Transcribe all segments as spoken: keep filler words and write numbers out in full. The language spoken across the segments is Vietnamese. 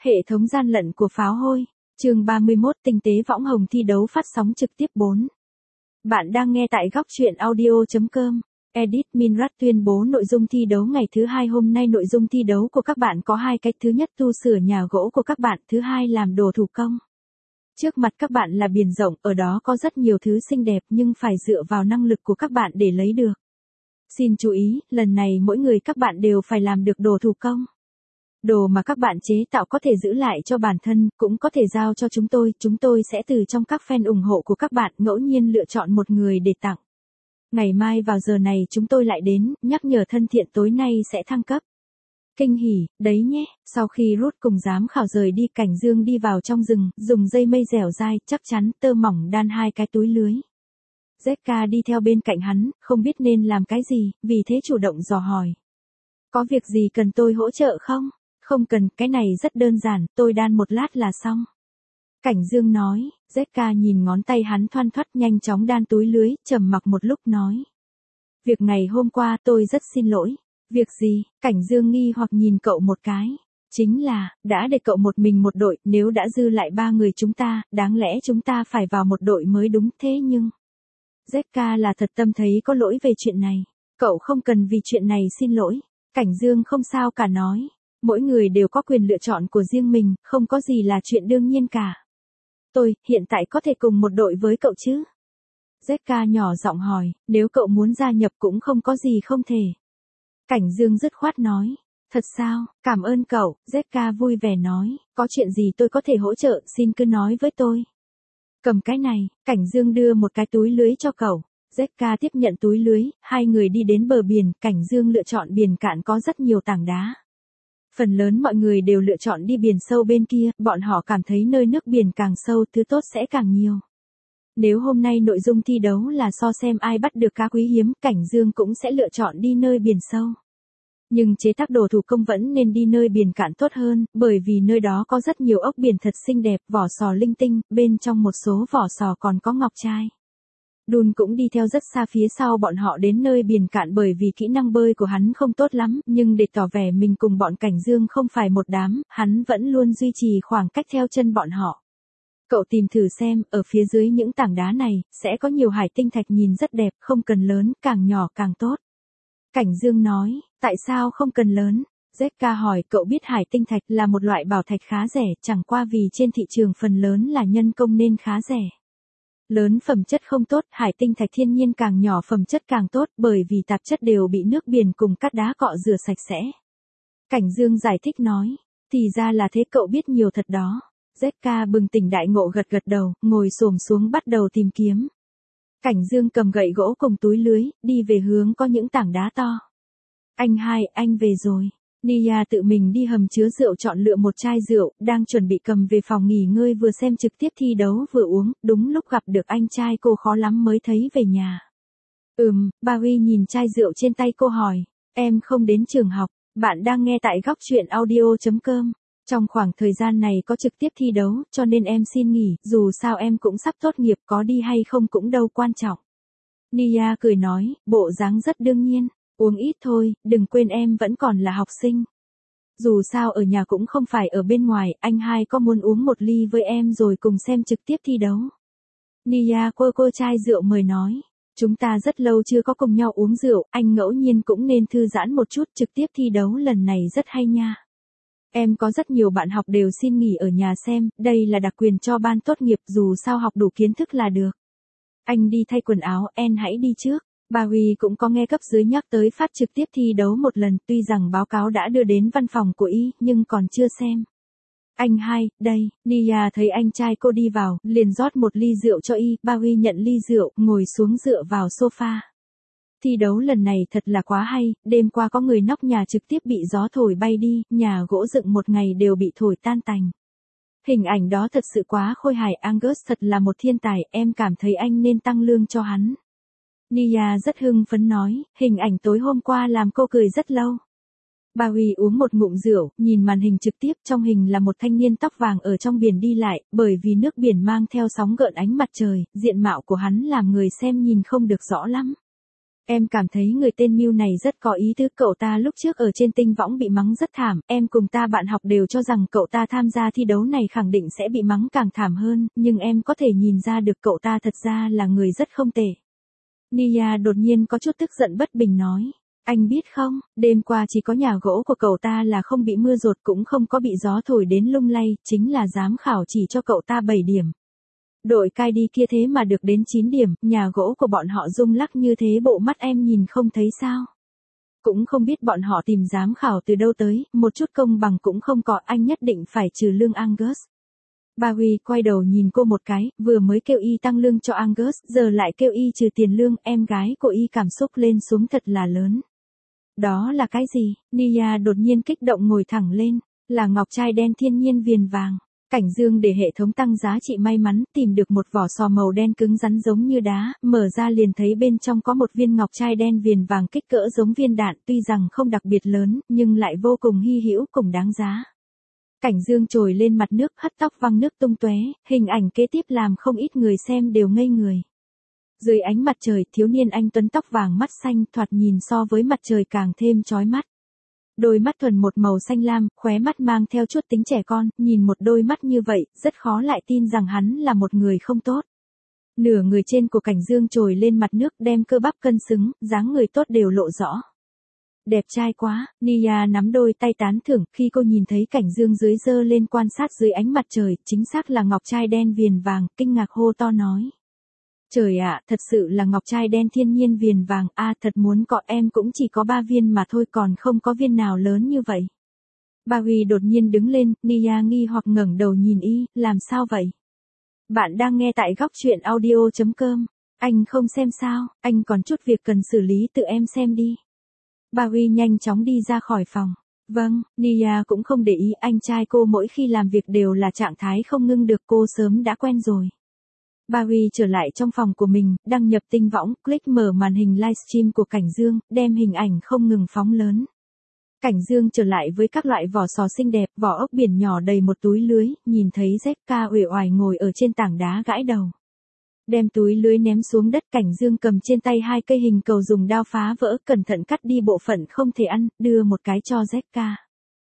Hệ thống gian lận của pháo hôi. Chương ba mươi mốt Tinh tế võng hồng thi đấu phát sóng trực tiếp bốn. Bạn đang nghe tại góc truyện audio chấm com. Edit Minrat tuyên bố nội dung thi đấu ngày thứ hai hôm nay. Nội dung thi đấu của các bạn có hai cách. Thứ nhất, tu sửa nhà gỗ của các bạn. Thứ hai, làm đồ thủ công. Trước mặt các bạn là biển rộng, ở đó có rất nhiều thứ xinh đẹp nhưng phải dựa vào năng lực của các bạn để lấy được. Xin chú ý, lần này mỗi người các bạn đều phải làm được đồ thủ công. Đồ mà các bạn chế tạo có thể giữ lại cho bản thân, cũng có thể giao cho chúng tôi. Chúng tôi sẽ từ trong các fan ủng hộ của các bạn ngẫu nhiên lựa chọn một người để tặng. Ngày mai vào giờ này chúng tôi lại đến, nhắc nhở thân thiện tối nay sẽ thăng cấp. Kinh hỉ, đấy nhé. Sau khi Ruth cùng giám khảo rời đi, Cảnh Dương đi vào trong rừng, dùng dây mây dẻo dai, chắc chắn, tơ mỏng đan hai cái túi lưới. Zeka đi theo bên cạnh hắn, không biết nên làm cái gì, vì thế chủ động dò hỏi. Có việc gì cần tôi hỗ trợ không? Không cần, cái này rất đơn giản, tôi đan một lát là xong. Cảnh Dương nói. Zeka nhìn ngón tay hắn thoăn thoắt, nhanh chóng đan túi lưới, trầm mặc một lúc nói. Việc ngày hôm qua tôi rất xin lỗi. Việc gì? Cảnh Dương nghi hoặc nhìn cậu một cái. Chính là, đã để cậu một mình một đội, nếu đã dư lại ba người chúng ta, đáng lẽ chúng ta phải vào một đội mới đúng, thế nhưng... Zeka là thật tâm thấy có lỗi về chuyện này. Cậu không cần vì chuyện này xin lỗi. Cảnh Dương không sao cả nói. Mỗi người đều có quyền lựa chọn của riêng mình, không có gì là chuyện đương nhiên cả. Tôi, hiện tại có thể cùng một đội với cậu chứ? Zeka nhỏ giọng hỏi, nếu cậu muốn gia nhập cũng không có gì không thể. Cảnh Dương dứt khoát nói. Thật sao, cảm ơn cậu. Zeka vui vẻ nói, có chuyện gì tôi có thể hỗ trợ, xin cứ nói với tôi. Cầm cái này, Cảnh Dương đưa một cái túi lưới cho cậu. Zeka tiếp nhận túi lưới, hai người đi đến bờ biển, Cảnh Dương lựa chọn biển cạn có rất nhiều tảng đá. Phần lớn mọi người đều lựa chọn đi biển sâu bên kia, bọn họ cảm thấy nơi nước biển càng sâu thứ tốt sẽ càng nhiều. Nếu hôm nay nội dung thi đấu là so xem ai bắt được cá quý hiếm, Cảnh Dương cũng sẽ lựa chọn đi nơi biển sâu. Nhưng chế tác đồ thủ công vẫn nên đi nơi biển cạn tốt hơn, bởi vì nơi đó có rất nhiều ốc biển thật xinh đẹp, vỏ sò linh tinh, bên trong một số vỏ sò còn có ngọc trai. Dun cũng đi theo rất xa phía sau bọn họ đến nơi biển cạn bởi vì kỹ năng bơi của hắn không tốt lắm, nhưng để tỏ vẻ mình cùng bọn Cảnh Dương không phải một đám, hắn vẫn luôn duy trì khoảng cách theo chân bọn họ. Cậu tìm thử xem, ở phía dưới những tảng đá này, sẽ có nhiều hải tinh thạch nhìn rất đẹp, không cần lớn, càng nhỏ càng tốt. Cảnh Dương nói, tại sao không cần lớn? Zeka hỏi, cậu biết hải tinh thạch là một loại bảo thạch khá rẻ, chẳng qua vì trên thị trường phần lớn là nhân công nên khá rẻ. Lớn phẩm chất không tốt, hải tinh thạch thiên nhiên càng nhỏ phẩm chất càng tốt, bởi vì tạp chất đều bị nước biển cùng cát đá cọ rửa sạch sẽ. Cảnh Dương giải thích nói, thì ra là thế, cậu biết nhiều thật đó. Zeka bừng tỉnh đại ngộ gật gật đầu, ngồi xổm xuống bắt đầu tìm kiếm. Cảnh Dương cầm gậy gỗ cùng túi lưới, đi về hướng có những tảng đá to. Anh hai, anh về rồi. Nia tự mình đi hầm chứa rượu chọn lựa một chai rượu, đang chuẩn bị cầm về phòng nghỉ ngơi, vừa xem trực tiếp thi đấu vừa uống, đúng lúc gặp được anh trai cô khó lắm mới thấy về nhà. Ừm, Barry nhìn chai rượu trên tay cô hỏi, em không đến trường học, bạn đang nghe tại góc truyện audio chấm com. Trong khoảng thời gian này có trực tiếp thi đấu, cho nên em xin nghỉ, dù sao em cũng sắp tốt nghiệp, có đi hay không cũng đâu quan trọng. Nia cười nói, bộ dáng rất đương nhiên. Uống ít thôi, đừng quên em vẫn còn là học sinh. Dù sao ở nhà cũng không phải ở bên ngoài, anh hai có muốn uống một ly với em rồi cùng xem trực tiếp thi đấu. Nia cô cô chai rượu mời nói, chúng ta rất lâu chưa có cùng nhau uống rượu, anh ngẫu nhiên cũng nên thư giãn một chút, trực tiếp thi đấu lần này rất hay nha. Em có rất nhiều bạn học đều xin nghỉ ở nhà xem, đây là đặc quyền cho ban tốt nghiệp, dù sao học đủ kiến thức là được. Anh đi thay quần áo, em hãy đi trước. Barry cũng có nghe cấp dưới nhắc tới phát trực tiếp thi đấu một lần, tuy rằng báo cáo đã đưa đến văn phòng của y, nhưng còn chưa xem. Anh hai, đây, Nia thấy anh trai cô đi vào, liền rót một ly rượu cho y, Barry nhận ly rượu, ngồi xuống dựa vào sofa. Thi đấu lần này thật là quá hay, đêm qua có người nóc nhà trực tiếp bị gió thổi bay đi, nhà gỗ dựng một ngày đều bị thổi tan tành. Hình ảnh đó thật sự quá khôi hài, Angus thật là một thiên tài, em cảm thấy anh nên tăng lương cho hắn. Nia rất hưng phấn nói, hình ảnh tối hôm qua làm cô cười rất lâu. Barry uống một ngụm rượu, nhìn màn hình trực tiếp, trong hình là một thanh niên tóc vàng ở trong biển đi lại, bởi vì nước biển mang theo sóng gợn ánh mặt trời, diện mạo của hắn làm người xem nhìn không được rõ lắm. Em cảm thấy người tên Miu này rất có ý tứ, cậu ta lúc trước ở trên tinh võng bị mắng rất thảm, em cùng ta bạn học đều cho rằng cậu ta tham gia thi đấu này khẳng định sẽ bị mắng càng thảm hơn, nhưng em có thể nhìn ra được cậu ta thật ra là người rất không tệ. Nia đột nhiên có chút tức giận bất bình nói. Anh biết không, đêm qua chỉ có nhà gỗ của cậu ta là không bị mưa dột cũng không có bị gió thổi đến lung lay, chính là giám khảo chỉ cho cậu ta bảy điểm. Đội cai đi kia thế mà được đến chín điểm, nhà gỗ của bọn họ rung lắc như thế bộ mắt em nhìn không thấy sao. Cũng không biết bọn họ tìm giám khảo từ đâu tới, một chút công bằng cũng không có, anh nhất định phải trừ lương Angus. Barry quay đầu nhìn cô một cái, vừa mới kêu y tăng lương cho Angus, giờ lại kêu y trừ tiền lương, em gái của y cảm xúc lên xuống thật là lớn. Đó là cái gì? Nia đột nhiên kích động ngồi thẳng lên, là ngọc trai đen thiên nhiên viền vàng. Cảnh Dương để hệ thống tăng giá trị may mắn, tìm được một vỏ sò màu đen cứng rắn giống như đá, mở ra liền thấy bên trong có một viên ngọc trai đen viền vàng kích cỡ giống viên đạn, tuy rằng không đặc biệt lớn, nhưng lại vô cùng hy hữu cùng đáng giá. Cảnh Dương trồi lên mặt nước, hất tóc văng nước tung tóe, hình ảnh kế tiếp làm không ít người xem đều ngây người. Dưới ánh mặt trời, thiếu niên anh tuấn tóc vàng mắt xanh, thoạt nhìn so với mặt trời càng thêm chói mắt. Đôi mắt thuần một màu xanh lam, khóe mắt mang theo chút tính trẻ con, nhìn một đôi mắt như vậy, rất khó lại tin rằng hắn là một người không tốt. Nửa người trên của Cảnh Dương trồi lên mặt nước, đem cơ bắp cân xứng, dáng người tốt đều lộ rõ. Đẹp trai quá, Nia nắm đôi tay tán thưởng, khi cô nhìn thấy Cảnh Dương dưới dơ lên quan sát dưới ánh mặt trời, chính xác là ngọc trai đen viền vàng, kinh ngạc hô to nói. Trời ạ, thật sự là ngọc trai đen thiên nhiên viền vàng, a à, thật muốn có, em cũng chỉ có ba viên mà thôi, còn không có viên nào lớn như vậy. Barry đột nhiên đứng lên, Nia nghi hoặc ngẩng đầu nhìn y, làm sao vậy? Bạn đang nghe tại góc truyện audio chấm com, anh không xem sao, anh còn chút việc cần xử lý, tự em xem đi. Barry nhanh chóng đi ra khỏi phòng. Vâng, Nia cũng không để ý, anh trai cô mỗi khi làm việc đều là trạng thái không ngưng được, cô sớm đã quen rồi. Barry trở lại trong phòng của mình, đăng nhập tinh võng, click mở màn hình livestream của Cảnh Dương, đem hình ảnh không ngừng phóng lớn. Cảnh Dương trở lại với các loại vỏ sò xinh đẹp, vỏ ốc biển nhỏ đầy một túi lưới, nhìn thấy Zeka uể oải ngồi ở trên tảng đá gãi đầu. Đem túi lưới ném xuống đất, Cảnh Dương cầm trên tay hai cây hình cầu dùng dao phá vỡ, cẩn thận cắt đi bộ phận không thể ăn, đưa một cái cho Zeka.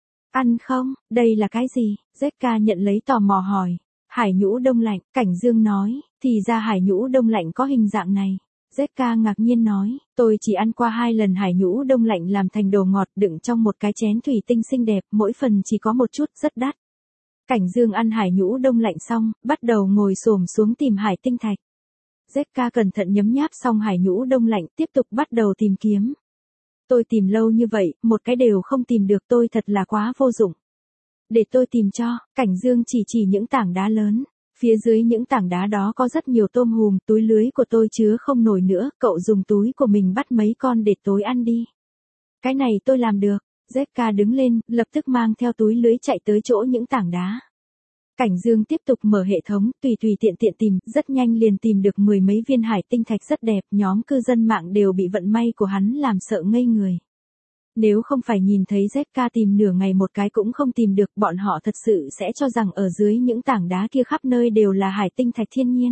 Ăn không, đây là cái gì? Zeka nhận lấy tò mò hỏi. Hải nhũ đông lạnh, Cảnh Dương nói, thì ra hải nhũ đông lạnh có hình dạng này. Zeka ngạc nhiên nói, tôi chỉ ăn qua hai lần hải nhũ đông lạnh làm thành đồ ngọt đựng trong một cái chén thủy tinh xinh đẹp, mỗi phần chỉ có một chút, rất đắt. Cảnh Dương ăn hải nhũ đông lạnh xong, bắt đầu ngồi xổm xuống tìm hải tinh thạch. Zeka cẩn thận nhấm nháp xong hải nhũ đông lạnh, tiếp tục bắt đầu tìm kiếm. Tôi tìm lâu như vậy, một cái đều không tìm được, tôi thật là quá vô dụng. Để tôi tìm cho, Cảnh Dương chỉ chỉ những tảng đá lớn. Phía dưới những tảng đá đó có rất nhiều tôm hùm, túi lưới của tôi chứa không nổi nữa, cậu dùng túi của mình bắt mấy con để tối ăn đi. Cái này tôi làm được. Zeka đứng lên, lập tức mang theo túi lưới chạy tới chỗ những tảng đá. Cảnh Dương tiếp tục mở hệ thống, tùy tùy tiện tiện tìm, rất nhanh liền tìm được mười mấy viên hải tinh thạch rất đẹp, nhóm cư dân mạng đều bị vận may của hắn làm sợ ngây người. Nếu không phải nhìn thấy Zeka tìm nửa ngày một cái cũng không tìm được, bọn họ thật sự sẽ cho rằng ở dưới những tảng đá kia khắp nơi đều là hải tinh thạch thiên nhiên.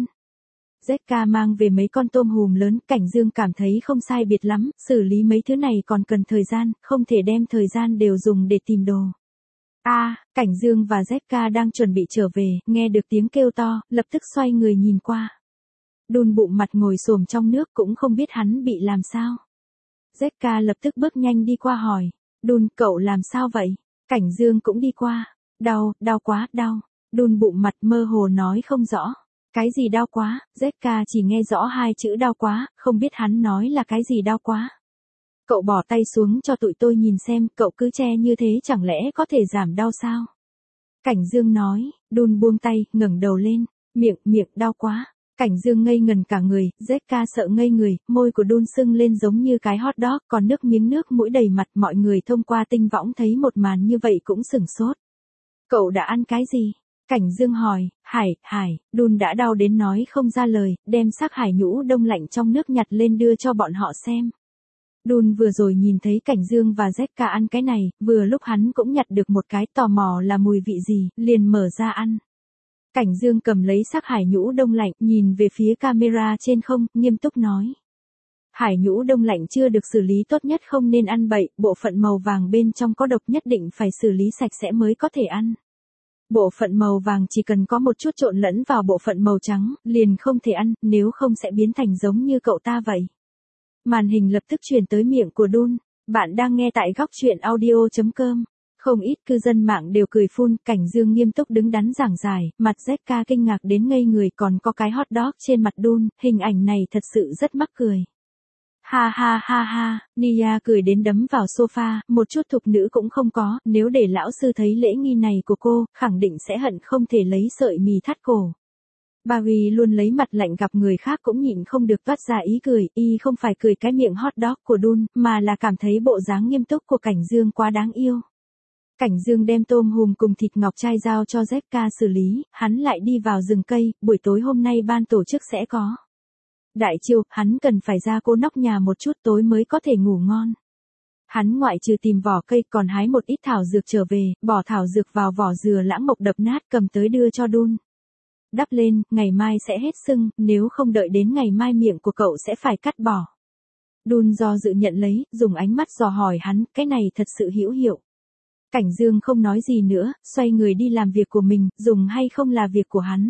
Zeka mang về mấy con tôm hùm lớn, Cảnh Dương cảm thấy không sai biệt lắm, xử lý mấy thứ này còn cần thời gian, không thể đem thời gian đều dùng để tìm đồ. A, à, Cảnh Dương và Zeka đang chuẩn bị trở về, nghe được tiếng kêu to, lập tức xoay người nhìn qua. Đun bụng mặt ngồi xổm trong nước cũng không biết hắn bị làm sao. Zeka lập tức bước nhanh đi qua hỏi, Đun, cậu làm sao vậy? Cảnh Dương cũng đi qua, đau, đau quá, đau. Đun bụng mặt mơ hồ nói không rõ. Cái gì đau quá? Zeka chỉ nghe rõ hai chữ đau quá, không biết hắn nói là cái gì đau quá. Cậu bỏ tay xuống cho tụi tôi nhìn xem, cậu cứ che như thế chẳng lẽ có thể giảm đau sao? Cảnh Dương nói, Đun buông tay, ngẩng đầu lên, miệng, miệng đau quá. Cảnh Dương ngây ngần cả người, Zeka sợ ngây người, môi của Đun sưng lên giống như cái hot dog, còn nước miếng nước mũi đầy mặt, mọi người thông qua tinh võng thấy một màn như vậy cũng sửng sốt. Cậu đã ăn cái gì? Cảnh Dương hỏi, hải, hải, Đun đã đau đến nói không ra lời, đem xác hải nhũ đông lạnh trong nước nhặt lên đưa cho bọn họ xem. Đun vừa rồi nhìn thấy Cảnh Dương và Zeka ăn cái này, vừa lúc hắn cũng nhặt được một cái, tò mò là mùi vị gì, liền mở ra ăn. Cảnh Dương cầm lấy xác hải nhũ đông lạnh, nhìn về phía camera trên không, nghiêm túc nói. Hải nhũ đông lạnh chưa được xử lý tốt nhất không nên ăn bậy, bộ phận màu vàng bên trong có độc nhất định phải xử lý sạch sẽ mới có thể ăn. Bộ phận màu vàng chỉ cần có một chút trộn lẫn vào bộ phận màu trắng, liền không thể ăn, nếu không sẽ biến thành giống như cậu ta vậy. Màn hình lập tức chuyển tới miệng của Dun. Bạn đang nghe tại góc chuyện audio chấm com. Không ít cư dân mạng đều cười phun, Cảnh Dương nghiêm túc đứng đắn giảng giải, mặt Zeka kinh ngạc đến ngây người, còn có cái hot dog trên mặt Dun, hình ảnh này thật sự rất mắc cười. Ha ha ha ha, Nia cười đến đấm vào sofa, một chút thục nữ cũng không có, nếu để lão sư thấy lễ nghi này của cô, khẳng định sẽ hận không thể lấy sợi mì thắt cổ. Barry luôn lấy mặt lạnh gặp người khác cũng nhịn không được toát ra ý cười, y không phải cười cái miệng hot dog của Dun, mà là cảm thấy bộ dáng nghiêm túc của Cảnh Dương quá đáng yêu. Cảnh Dương đem tôm hùm cùng thịt ngọc trai giao cho Zeka xử lý, hắn lại đi vào rừng cây, buổi tối hôm nay ban tổ chức sẽ có. Đại chiều, hắn cần phải ra cô nóc nhà một chút tối mới có thể ngủ ngon. Hắn ngoại trừ tìm vỏ cây còn hái một ít thảo dược trở về, bỏ thảo dược vào vỏ dừa lãng mộc đập nát cầm tới đưa cho Dun. Đắp lên, ngày mai sẽ hết sưng, nếu không đợi đến ngày mai miệng của cậu sẽ phải cắt bỏ. Dun do dự nhận lấy, dùng ánh mắt dò hỏi hắn, cái này thật sự hữu hiệu. Cảnh Dương không nói gì nữa, xoay người đi làm việc của mình, dùng hay không là việc của hắn.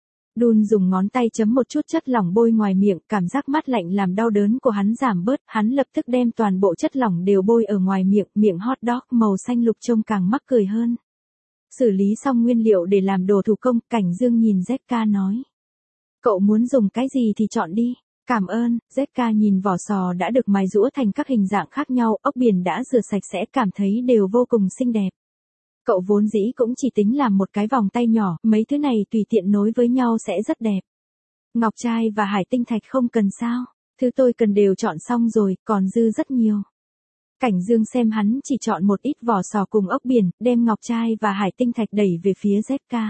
Dun dùng ngón tay chấm một chút chất lỏng bôi ngoài miệng, cảm giác mát lạnh làm đau đớn của hắn giảm bớt, hắn lập tức đem toàn bộ chất lỏng đều bôi ở ngoài miệng, miệng hot dog màu xanh lục trông càng mắc cười hơn. Xử lý xong nguyên liệu để làm đồ thủ công, Cảnh Dương nhìn Zeka nói. Cậu muốn dùng cái gì thì chọn đi. Cảm ơn. Zeka nhìn vỏ sò đã được mài rũa thành các hình dạng khác nhau, ốc biển đã rửa sạch sẽ, cảm thấy đều vô cùng xinh đẹp. Cậu vốn dĩ cũng chỉ tính làm một cái vòng tay nhỏ, mấy thứ này tùy tiện nối với nhau sẽ rất đẹp. Ngọc trai và hải tinh thạch không cần sao? Thứ tôi cần đều chọn xong rồi, còn dư rất nhiều. Cảnh Dương xem hắn chỉ chọn một ít vỏ sò cùng ốc biển, đem ngọc trai và hải tinh thạch đẩy về phía Zeka.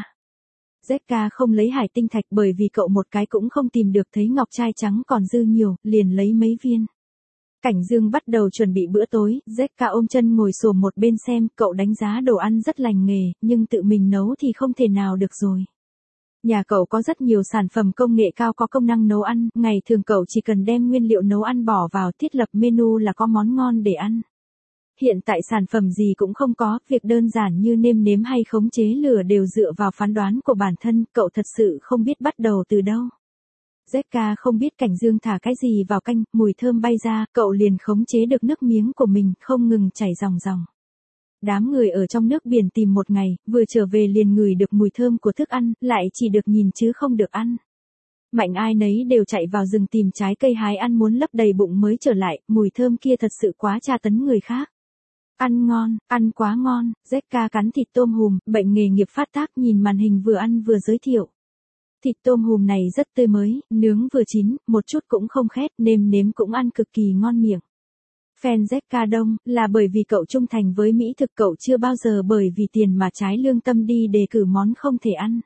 Zeka không lấy hải tinh thạch bởi vì cậu một cái cũng không tìm được, thấy ngọc trai trắng còn dư nhiều, liền lấy mấy viên. Cảnh Dương bắt đầu chuẩn bị bữa tối, Zeka ôm chân ngồi xổm một bên xem, cậu đánh giá đồ ăn rất lành nghề, nhưng tự mình nấu thì không thể nào được rồi. Nhà cậu có rất nhiều sản phẩm công nghệ cao có công năng nấu ăn, ngày thường cậu chỉ cần đem nguyên liệu nấu ăn bỏ vào thiết lập menu là có món ngon để ăn. Hiện tại sản phẩm gì cũng không có, việc đơn giản như nêm nếm hay khống chế lửa đều dựa vào phán đoán của bản thân, cậu thật sự không biết bắt đầu từ đâu. Zeka không biết Cảnh Dương thả cái gì vào canh, mùi thơm bay ra, cậu liền khống chế được nước miếng của mình, không ngừng chảy ròng ròng. Đám người ở trong nước biển tìm một ngày, vừa trở về liền ngửi được mùi thơm của thức ăn, lại chỉ được nhìn chứ không được ăn. Mạnh ai nấy đều chạy vào rừng tìm trái cây hái ăn muốn lấp đầy bụng mới trở lại, mùi thơm kia thật sự quá tra tấn người khác. Ăn ngon, ăn quá ngon, Zeka cắn thịt tôm hùm, bệnh nghề nghiệp phát tác nhìn màn hình vừa ăn vừa giới thiệu. Thịt tôm hùm này rất tươi mới, nướng vừa chín, một chút cũng không khét, nêm nếm cũng ăn cực kỳ ngon miệng. Fan Zeka đông, là bởi vì cậu trung thành với mỹ thực, cậu chưa bao giờ bởi vì tiền mà trái lương tâm đi đề cử món không thể ăn.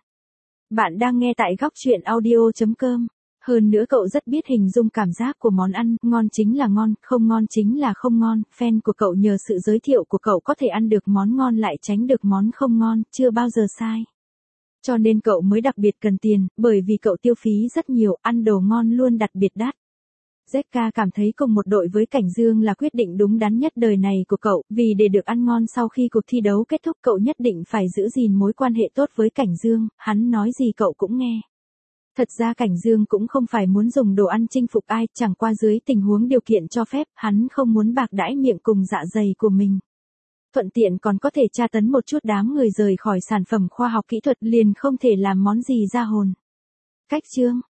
Bạn đang nghe tại góc chuyện audio chấm com. Hơn nữa cậu rất biết hình dung cảm giác của món ăn, ngon chính là ngon, không ngon chính là không ngon, fan của cậu nhờ sự giới thiệu của cậu có thể ăn được món ngon lại tránh được món không ngon, chưa bao giờ sai. Cho nên cậu mới đặc biệt cần tiền, bởi vì cậu tiêu phí rất nhiều, ăn đồ ngon luôn đặc biệt đắt. Zeka cảm thấy cùng một đội với Cảnh Dương là quyết định đúng đắn nhất đời này của cậu, vì để được ăn ngon sau khi cuộc thi đấu kết thúc cậu nhất định phải giữ gìn mối quan hệ tốt với Cảnh Dương, hắn nói gì cậu cũng nghe. Thật ra Cảnh Dương cũng không phải muốn dùng đồ ăn chinh phục ai, chẳng qua dưới tình huống điều kiện cho phép, hắn không muốn bạc đãi miệng cùng dạ dày của mình. Thuận tiện còn có thể tra tấn một chút đám người rời khỏi sản phẩm khoa học kỹ thuật liền không thể làm món gì ra hồn. Cách chương